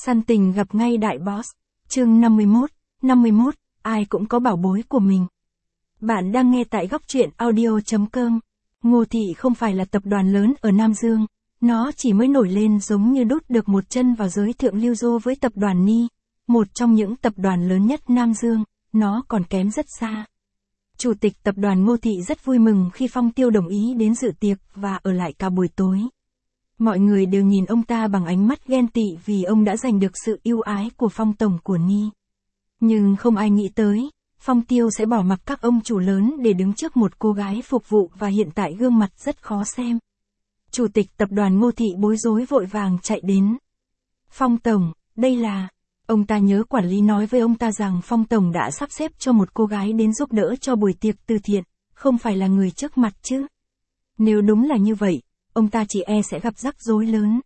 Săn tình gặp ngay đại boss. Chương 51, ai cũng có bảo bối của mình. Bạn đang nghe tại góc truyện audio.com. Ngô Thị không phải là tập đoàn lớn ở Nam Dương, nó chỉ mới nổi lên giống như đút được một chân vào giới thượng lưu dô với tập đoàn Ni, một trong những tập đoàn lớn nhất Nam Dương, nó còn kém rất xa. Chủ tịch tập đoàn Ngô Thị rất vui mừng khi Phong Tiêu đồng ý đến dự tiệc và ở lại cả buổi tối. Mọi người đều nhìn ông ta bằng ánh mắt ghen tị vì ông đã giành được sự ưu ái của Phong tổng của Ni. Nhưng không ai nghĩ tới, Phong Tiêu sẽ bỏ mặc các ông chủ lớn để đứng trước một cô gái phục vụ và hiện tại gương mặt rất khó xem. Chủ tịch tập đoàn Ngô Thị bối rối vội vàng chạy đến. Phong tổng, đây là... Ông ta nhớ quản lý nói với ông ta rằng Phong tổng đã sắp xếp cho một cô gái đến giúp đỡ cho buổi tiệc từ thiện, không phải là người trước mặt chứ. Nếu đúng là như vậy, ông ta chỉ e sẽ gặp rắc rối lớn.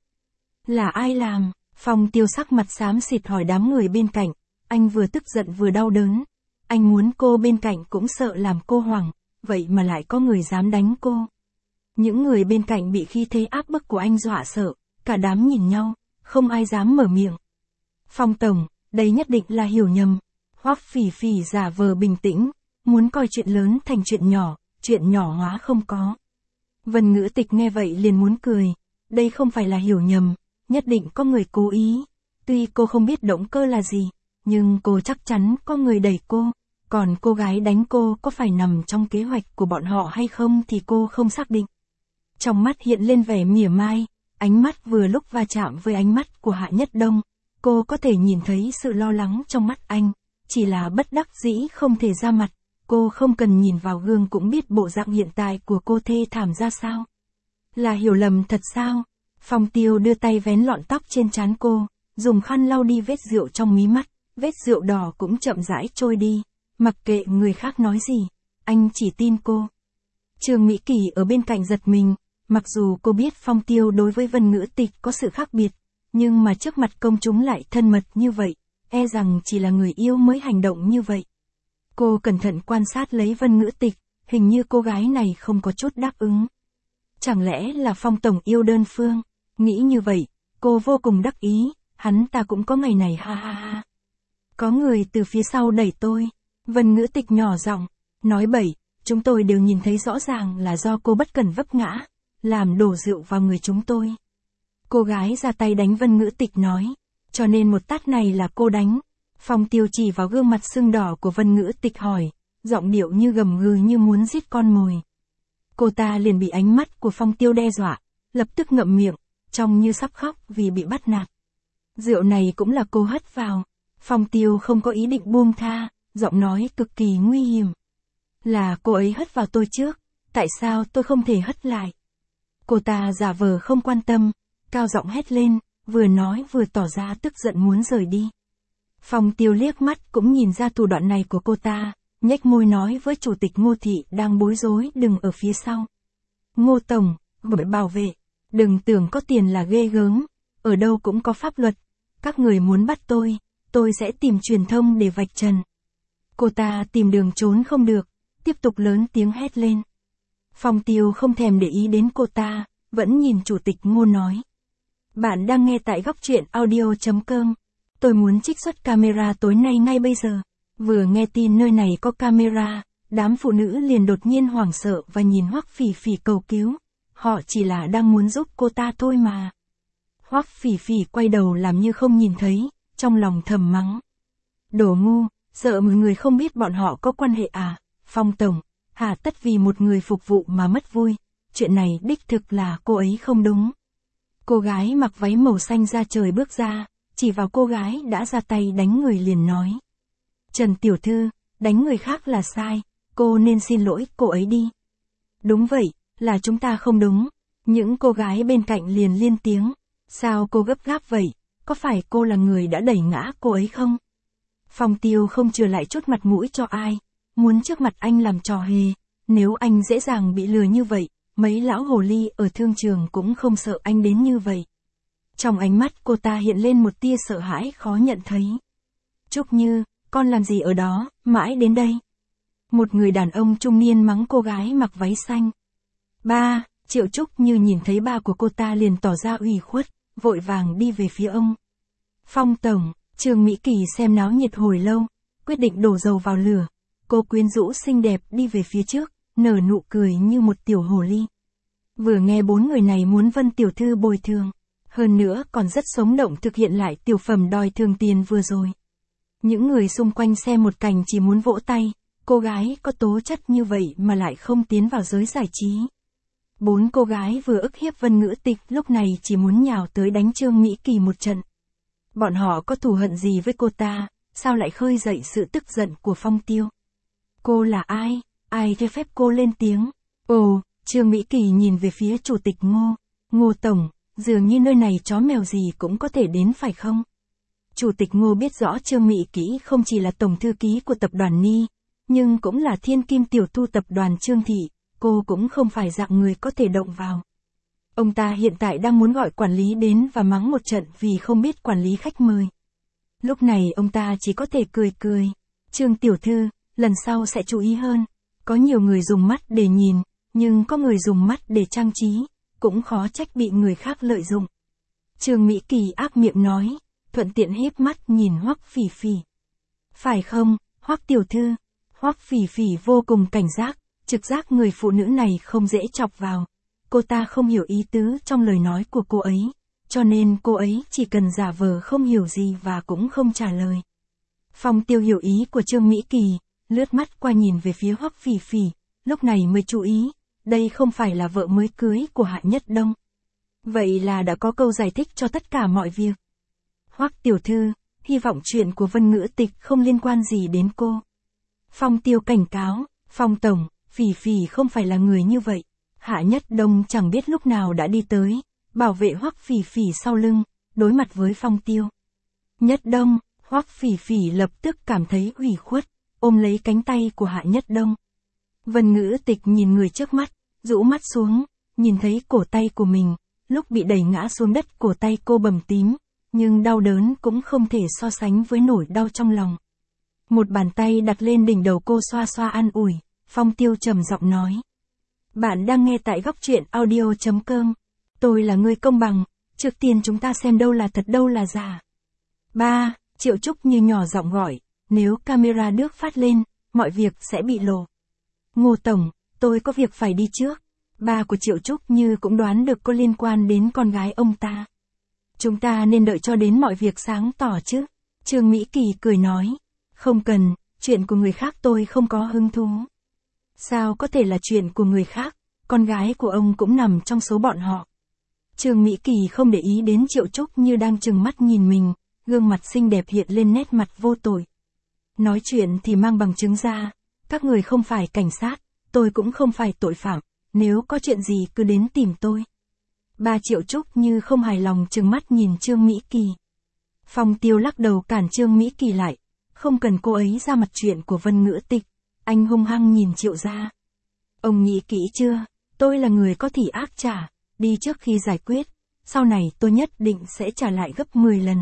Là ai làm? Phong Tiêu sắc mặt xám xịt hỏi đám người bên cạnh, anh vừa tức giận vừa đau đớn. Anh muốn cô bên cạnh cũng sợ làm cô hoảng, vậy mà lại có người dám đánh cô. Những người bên cạnh bị khí thế áp bức của anh dọa sợ, cả đám nhìn nhau, không ai dám mở miệng. Phong tổng, đây nhất định là hiểu nhầm. Hoắc Phỉ Phỉ giả vờ bình tĩnh, muốn coi chuyện lớn thành chuyện nhỏ hóa không có. Vân Ngữ Tịch nghe vậy liền muốn cười, đây không phải là hiểu nhầm, nhất định có người cố ý. Tuy cô không biết động cơ là gì, nhưng cô chắc chắn có người đẩy cô, còn cô gái đánh cô có phải nằm trong kế hoạch của bọn họ hay không thì cô không xác định. Trong mắt hiện lên vẻ mỉa mai, ánh mắt vừa lúc va chạm với ánh mắt của Hạ Nhất Đông. Cô có thể nhìn thấy sự lo lắng trong mắt anh, chỉ là bất đắc dĩ không thể ra mặt, cô không cần nhìn vào gương cũng biết bộ dạng hiện tại của cô thê thảm ra sao. Là hiểu lầm thật sao? Phong Tiêu đưa tay vén lọn tóc trên trán cô, dùng khăn lau đi vết rượu trong mí mắt, vết rượu đỏ cũng chậm rãi trôi đi, mặc kệ người khác nói gì, anh chỉ tin cô. Trương Mỹ Kỳ ở bên cạnh giật mình, mặc dù cô biết Phong Tiêu đối với Vân Ngữ Tịch có sự khác biệt, nhưng mà trước mặt công chúng lại thân mật như vậy, e rằng chỉ là người yêu mới hành động như vậy. Cô cẩn thận quan sát lấy Vân Ngữ Tịch, hình như cô gái này không có chút đáp ứng. Chẳng lẽ là Phong tổng yêu đơn phương? Nghĩ như vậy, cô vô cùng đắc ý, hắn ta cũng có ngày này ha ha ha. Có người từ phía sau đẩy tôi. Vân Ngữ Tịch nhỏ giọng, nói bậy, chúng tôi đều nhìn thấy rõ ràng là do cô bất cẩn vấp ngã, làm đổ rượu vào người chúng tôi. Cô gái ra tay đánh Vân Ngữ Tịch nói, cho nên một tát này là cô đánh. Phong Tiêu chỉ vào gương mặt sưng đỏ của Vân Ngữ Tịch hỏi, giọng điệu như gầm gừ như muốn giết con mồi. Cô ta liền bị ánh mắt của Phong Tiêu đe dọa, lập tức ngậm miệng, trông như sắp khóc vì bị bắt nạt. Rượu này cũng là cô hất vào. Phong Tiêu không có ý định buông tha, giọng nói cực kỳ nguy hiểm. Là cô ấy hất vào tôi trước, tại sao tôi không thể hất lại? Cô ta giả vờ không quan tâm, cao giọng hét lên, vừa nói vừa tỏ ra tức giận muốn rời đi. Phong Tiêu liếc mắt cũng nhìn ra thủ đoạn này của cô ta, nhếch môi nói với chủ tịch Ngô Thị đang bối rối đừng ở phía sau. Ngô tổng, bởi bảo vệ, đừng tưởng có tiền là ghê gớm, ở đâu cũng có pháp luật, các người muốn bắt tôi sẽ tìm truyền thông để vạch trần. Cô ta tìm đường trốn không được, tiếp tục lớn tiếng hét lên. Phong Tiêu không thèm để ý đến cô ta, vẫn nhìn chủ tịch Ngô nói. Bạn đang nghe tại góc truyện audio.com. Tôi muốn trích xuất camera tối nay ngay bây giờ. Vừa nghe tin nơi này có camera, đám phụ nữ liền đột nhiên hoảng sợ và nhìn Hoắc Phỉ Phỉ cầu cứu. Họ chỉ là đang muốn giúp cô ta thôi mà. Hoắc Phỉ Phỉ quay đầu làm như không nhìn thấy, trong lòng thầm mắng. Đồ ngu, sợ mọi người không biết bọn họ có quan hệ à? Phong tổng, hà tất vì một người phục vụ mà mất vui. Chuyện này đích thực là cô ấy không đúng. Cô gái mặc váy màu xanh da trời bước ra, chỉ vào cô gái đã ra tay đánh người liền nói. Trần tiểu thư, đánh người khác là sai, cô nên xin lỗi cô ấy đi. Đúng vậy, là chúng ta không đúng. Những cô gái bên cạnh liền liên tiếng. Sao cô gấp gáp vậy, có phải cô là người đã đẩy ngã cô ấy không? Phong Tiêu không chừa lại chút mặt mũi cho ai, muốn trước mặt anh làm trò hề, nếu anh dễ dàng bị lừa như vậy, mấy lão hồ ly ở thương trường cũng không sợ anh đến như vậy. Trong ánh mắt cô ta hiện lên một tia sợ hãi khó nhận thấy. Trúc Như, con làm gì ở đó, mãi đến đây? Một người đàn ông trung niên mắng cô gái mặc váy xanh. Ba, Triệu Trúc Như nhìn thấy ba của cô ta liền tỏ ra ủy khuất, vội vàng đi về phía ông. Phong tổng, Trương Mỹ Kỳ xem náo nhiệt hồi lâu, quyết định đổ dầu vào lửa. Cô quyến rũ xinh đẹp đi về phía trước, nở nụ cười như một tiểu hồ ly. Vừa nghe 4 người này muốn Vân tiểu thư bồi thường, hơn nữa còn rất sống động thực hiện lại tiểu phẩm đòi thường tiền vừa rồi. Những người xung quanh xem một cảnh chỉ muốn vỗ tay, cô gái có tố chất như vậy mà lại không tiến vào giới giải trí. 4 cô gái vừa ức hiếp Vân Ngữ Tịch lúc này chỉ muốn nhào tới đánh Trương Mỹ Kỳ một trận. Bọn họ có thù hận gì với cô ta, sao lại khơi dậy sự tức giận của Phong Tiêu? Cô là ai? Ai cho phép cô lên tiếng? Ồ, Trương Mỹ Kỳ nhìn về phía chủ tịch Ngô. Ngô tổng, dường như nơi này chó mèo gì cũng có thể đến phải không? Chủ tịch Ngô biết rõ Trương Mỹ Kỳ không chỉ là tổng thư ký của tập đoàn Ni, nhưng cũng là thiên kim tiểu thư tập đoàn Trương Thị, cô cũng không phải dạng người có thể động vào. Ông ta hiện tại đang muốn gọi quản lý đến và mắng một trận vì không biết quản lý khách mời. Lúc này ông ta chỉ có thể cười cười. Trương tiểu thư, lần sau sẽ chú ý hơn. Có nhiều người dùng mắt để nhìn, nhưng có người dùng mắt để trang trí, cũng khó trách bị người khác lợi dụng. Trương Mỹ Kỳ ác miệng nói, thuận tiện híp mắt nhìn Hoắc Phỉ Phỉ. Phải không, Hoắc tiểu thư? Hoắc Phỉ Phỉ vô cùng cảnh giác, trực giác người phụ nữ này không dễ chọc vào. Cô ta không hiểu ý tứ trong lời nói của cô ấy, cho nên cô ấy chỉ cần giả vờ không hiểu gì và cũng không trả lời. Phong Tiêu hiểu ý của Trương Mỹ Kỳ, lướt mắt qua nhìn về phía Hoắc Phỉ Phỉ, lúc này mới chú ý, đây không phải là vợ mới cưới của Hạ Nhất Đông. Vậy là đã có câu giải thích cho tất cả mọi việc. Hoắc tiểu thư, hy vọng chuyện của Vân Ngữ Tịch không liên quan gì đến cô. Phong Tiêu cảnh cáo, Phong tổng, Phỉ Phỉ không phải là người như vậy. Hạ Nhất Đông chẳng biết lúc nào đã đi tới, bảo vệ Hoắc Phỉ Phỉ sau lưng, đối mặt với Phong Tiêu. Nhất Đông, Hoắc Phỉ Phỉ lập tức cảm thấy ủy khuất, ôm lấy cánh tay của Hạ Nhất Đông. Vân Ngữ Tịch nhìn người trước mắt, rũ mắt xuống, nhìn thấy cổ tay của mình, lúc bị đẩy ngã xuống đất cổ tay cô bầm tím, nhưng đau đớn cũng không thể so sánh với nỗi đau trong lòng. Một bàn tay đặt lên đỉnh đầu cô xoa xoa an ủi, Phong Tiêu trầm giọng nói. Bạn đang nghe tại góc truyện audio.com. Tôi là người công bằng, trước tiên chúng ta xem đâu là thật đâu là giả. 3. Triệu Trúc Như nhỏ giọng gọi, nếu camera được phát lên, mọi việc sẽ bị lộ. Ngô tổng, tôi có việc phải đi trước. Ba của Triệu Trúc Như cũng đoán được có liên quan đến con gái ông ta. Chúng ta nên đợi cho đến mọi việc sáng tỏ chứ. Trương Mỹ Kỳ cười nói, không cần, chuyện của người khác tôi không có hứng thú. Sao có thể là chuyện của người khác, con gái của ông cũng nằm trong số bọn họ. Trương Mỹ Kỳ không để ý đến Triệu Trúc Như đang trừng mắt nhìn mình, gương mặt xinh đẹp hiện lên nét mặt vô tội. Nói chuyện thì mang bằng chứng ra, các người không phải cảnh sát, tôi cũng không phải tội phạm, nếu có chuyện gì cứ đến tìm tôi. Ba Triệu Trúc Như không hài lòng trừng mắt nhìn Trương Mỹ Kỳ. Phong Tiêu lắc đầu cản Trương Mỹ Kỳ lại, không cần cô ấy ra mặt chuyện của Vân Ngữ Tịch. Anh hung hăng nhìn Triệu gia. Ông nghĩ kỹ chưa, tôi là người có thị ác trả, đi trước khi giải quyết, sau này tôi nhất định sẽ trả lại gấp 10 lần.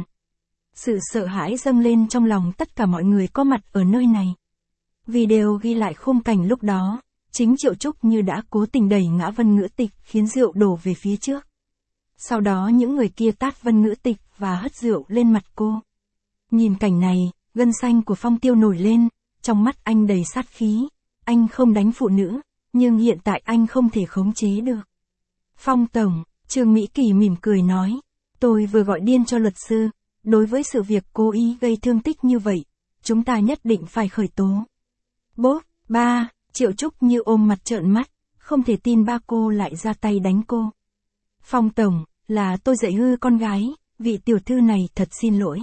Sự sợ hãi dâng lên trong lòng tất cả mọi người có mặt ở nơi này. Video ghi lại khung cảnh lúc đó, chính Triệu Trúc Như đã cố tình đẩy ngã Vân Ngữ Tịch khiến rượu đổ về phía trước. Sau đó những người kia tát Vân Ngữ Tịch và hất rượu lên mặt cô. Nhìn cảnh này, gân xanh của Phong Tiêu nổi lên, trong mắt anh đầy sát khí. Anh không đánh phụ nữ, nhưng hiện tại anh không thể khống chế được. Phong tổng, Trương Mỹ Kỳ mỉm cười nói, tôi vừa gọi điên cho luật sư, đối với sự việc cố ý gây thương tích như vậy, chúng ta nhất định phải khởi tố. Bốp, ba, Triệu Trúc Như ôm mặt trợn mắt, không thể tin ba cô lại ra tay đánh cô. Phong tổng, là tôi dạy hư con gái, vị tiểu thư này thật xin lỗi.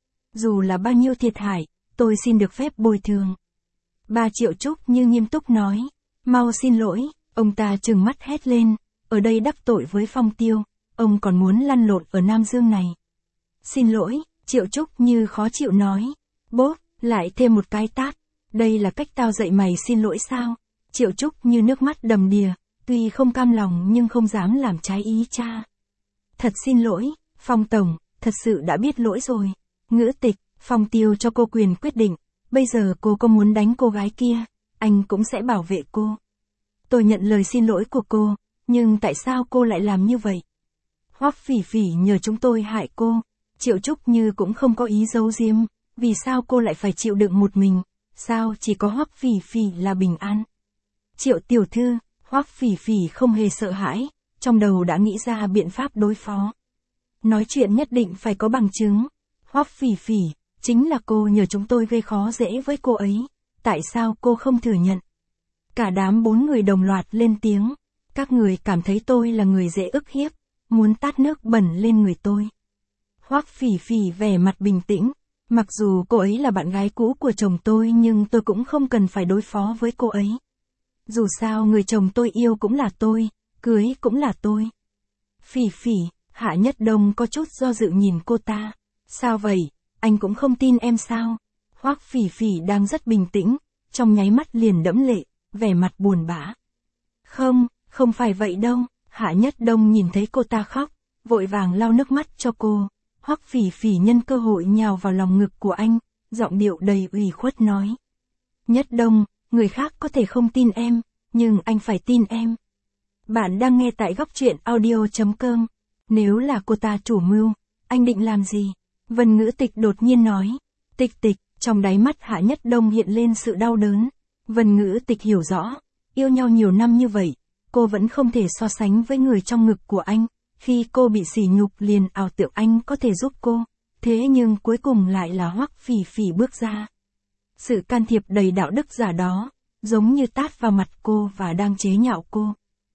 Dù là bao nhiêu thiệt hại, tôi xin được phép bồi thường. Ba Triệu Trúc Như nghiêm túc nói, mau xin lỗi, ông ta trừng mắt hét lên, ở đây đắc tội với Phong Tiêu, ông còn muốn lăn lộn ở Nam Dương này. Xin lỗi, Triệu Trúc Như khó chịu nói, bốp, lại thêm một cái tát, đây là cách tao dạy mày xin lỗi sao? Triệu Trúc Như nước mắt đầm đìa, tuy không cam lòng nhưng không dám làm trái ý cha. Thật xin lỗi, Phong tổng, thật sự đã biết lỗi rồi. Ngữ Tịch, Phong Tiêu cho cô quyền quyết định, bây giờ cô có muốn đánh cô gái kia, anh cũng sẽ bảo vệ cô. Tôi nhận lời xin lỗi của cô, nhưng tại sao cô lại làm như vậy? Hoắc Phỉ Phỉ nhờ chúng tôi hại cô, Triệu Trúc Như cũng không có ý giấu giếm, vì sao cô lại phải chịu đựng một mình, sao chỉ có Hoắc Phỉ Phỉ là bình an. Triệu tiểu thư, Hoắc Phỉ Phỉ không hề sợ hãi, trong đầu đã nghĩ ra biện pháp đối phó. Nói chuyện nhất định phải có bằng chứng. Hoắc Phỉ Phỉ, chính là cô nhờ chúng tôi gây khó dễ với cô ấy, tại sao cô không thừa nhận? Cả đám 4 người đồng loạt lên tiếng, các người cảm thấy tôi là người dễ ức hiếp, muốn tát nước bẩn lên người tôi. Hoắc Phỉ Phỉ vẻ mặt bình tĩnh, mặc dù cô ấy là bạn gái cũ của chồng tôi nhưng tôi cũng không cần phải đối phó với cô ấy. Dù sao người chồng tôi yêu cũng là tôi, cưới cũng là tôi. Phỉ Phỉ, Hạ Nhất Đông có chút do dự nhìn cô ta. Sao vậy, anh cũng không tin em sao? Hoắc Phỉ Phỉ đang rất bình tĩnh, trong nháy mắt liền đẫm lệ, vẻ mặt buồn bã. Không phải vậy đâu. Hạ Nhất Đông nhìn thấy cô ta khóc, vội vàng lau nước mắt cho cô. Hoắc Phỉ Phỉ nhân cơ hội nhào vào lòng ngực của anh, giọng điệu đầy ủy khuất nói. Nhất Đông, người khác có thể không tin em, nhưng anh phải tin em. Bạn đang nghe tại góc truyện audio.com. Nếu là cô ta chủ mưu, anh định làm gì? Vân Ngữ Tịch đột nhiên nói. Tịch, trong đáy mắt Hạ Nhất Đông hiện lên sự đau đớn. Vân Ngữ Tịch hiểu rõ, yêu nhau nhiều năm như vậy, cô vẫn không thể so sánh với người trong ngực của anh. Khi cô bị sỉ nhục liền ảo tưởng anh có thể giúp cô, thế nhưng cuối cùng lại là Hoắc Phỉ Phỉ bước ra. Sự can thiệp đầy đạo đức giả đó, giống như tát vào mặt cô và đang chế nhạo cô.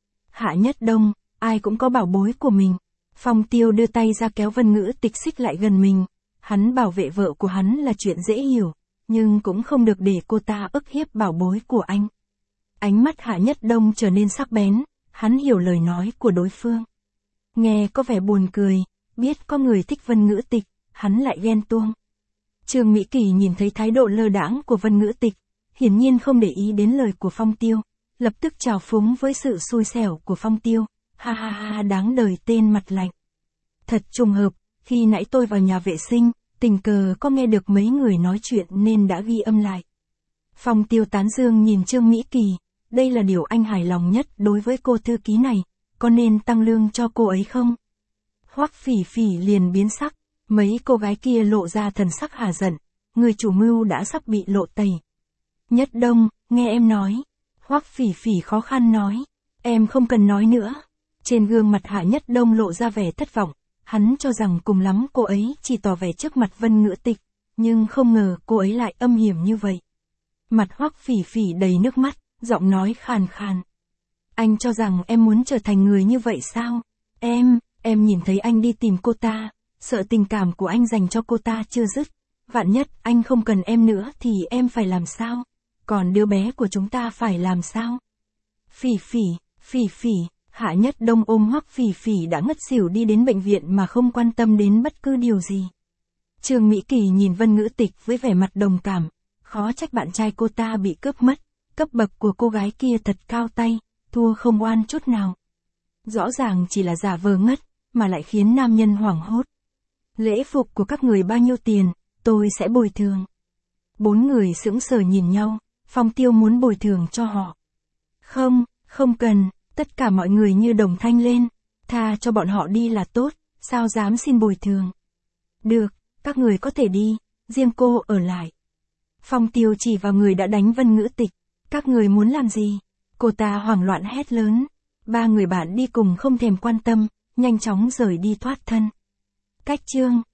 Hạ Nhất Đông, ai cũng có bảo bối của mình. Phong Tiêu đưa tay ra kéo Vân Ngữ Tịch xích lại gần mình. Hắn bảo vệ vợ của hắn là chuyện dễ hiểu, nhưng cũng không được để cô ta ức hiếp bảo bối của anh. Ánh mắt Hạ Nhất Đông trở nên sắc bén, hắn hiểu lời nói của đối phương. Nghe có vẻ buồn cười, biết có người thích Vân Ngữ Tịch, hắn lại ghen tuông. Trương Mỹ Kỳ nhìn thấy thái độ lơ đãng của Vân Ngữ Tịch, hiển nhiên không để ý đến lời của Phong Tiêu, lập tức trào phúng với sự xui xẻo của Phong Tiêu. Ha ha ha, đáng đời tên mặt lạnh. Thật trùng hợp, khi nãy tôi vào nhà vệ sinh, tình cờ có nghe được mấy người nói chuyện nên đã ghi âm lại. Phong Tiêu tán dương nhìn Trương Mỹ Kỳ, đây là điều anh hài lòng nhất đối với cô thư ký này, có nên tăng lương cho cô ấy không? Hoắc Phỉ Phỉ liền biến sắc, mấy cô gái kia lộ ra thần sắc hà giận, người chủ mưu đã sắp bị lộ tẩy. Nhất Đông, nghe em nói. Hoắc Phỉ Phỉ khó khăn nói, em không cần nói nữa. Trên gương mặt Hạ Nhất Đông lộ ra vẻ thất vọng, hắn cho rằng cùng lắm cô ấy chỉ tỏ vẻ trước mặt Vân Ngữ Tịch, nhưng không ngờ cô ấy lại âm hiểm như vậy. Mặt Hoắc Phỉ Phỉ đầy nước mắt, giọng nói khàn khàn. Anh cho rằng em muốn trở thành người như vậy sao? Em nhìn thấy anh đi tìm cô ta, sợ tình cảm của anh dành cho cô ta chưa dứt. Vạn nhất anh không cần em nữa thì em phải làm sao? Còn đứa bé của chúng ta phải làm sao? Phỉ Phỉ, Hạ Nhất Đông ôm Hoắc Phỉ Phỉ đã ngất xỉu đi đến bệnh viện mà không quan tâm đến bất cứ điều gì. Trương Mỹ Kỳ nhìn Vân Ngữ Tịch với vẻ mặt đồng cảm, khó trách bạn trai cô ta bị cướp mất, cấp bậc của cô gái kia thật cao tay, thua không oan chút nào. Rõ ràng chỉ là giả vờ ngất, mà lại khiến nam nhân hoảng hốt. Lễ phục của các người bao nhiêu tiền, tôi sẽ bồi thường. 4 người sững sờ nhìn nhau, Phong Tiêu muốn bồi thường cho họ. Không cần, tất cả mọi người như đồng thanh lên, tha cho bọn họ đi là tốt, sao dám xin bồi thường. Được, các người có thể đi, riêng cô ở lại. Phong Tiêu chỉ vào người đã đánh Vân Ngữ Tịch, các người muốn làm gì? Cô ta hoảng loạn hét lớn. 3 người bạn đi cùng không thèm quan tâm, nhanh chóng rời đi thoát thân. Cách chương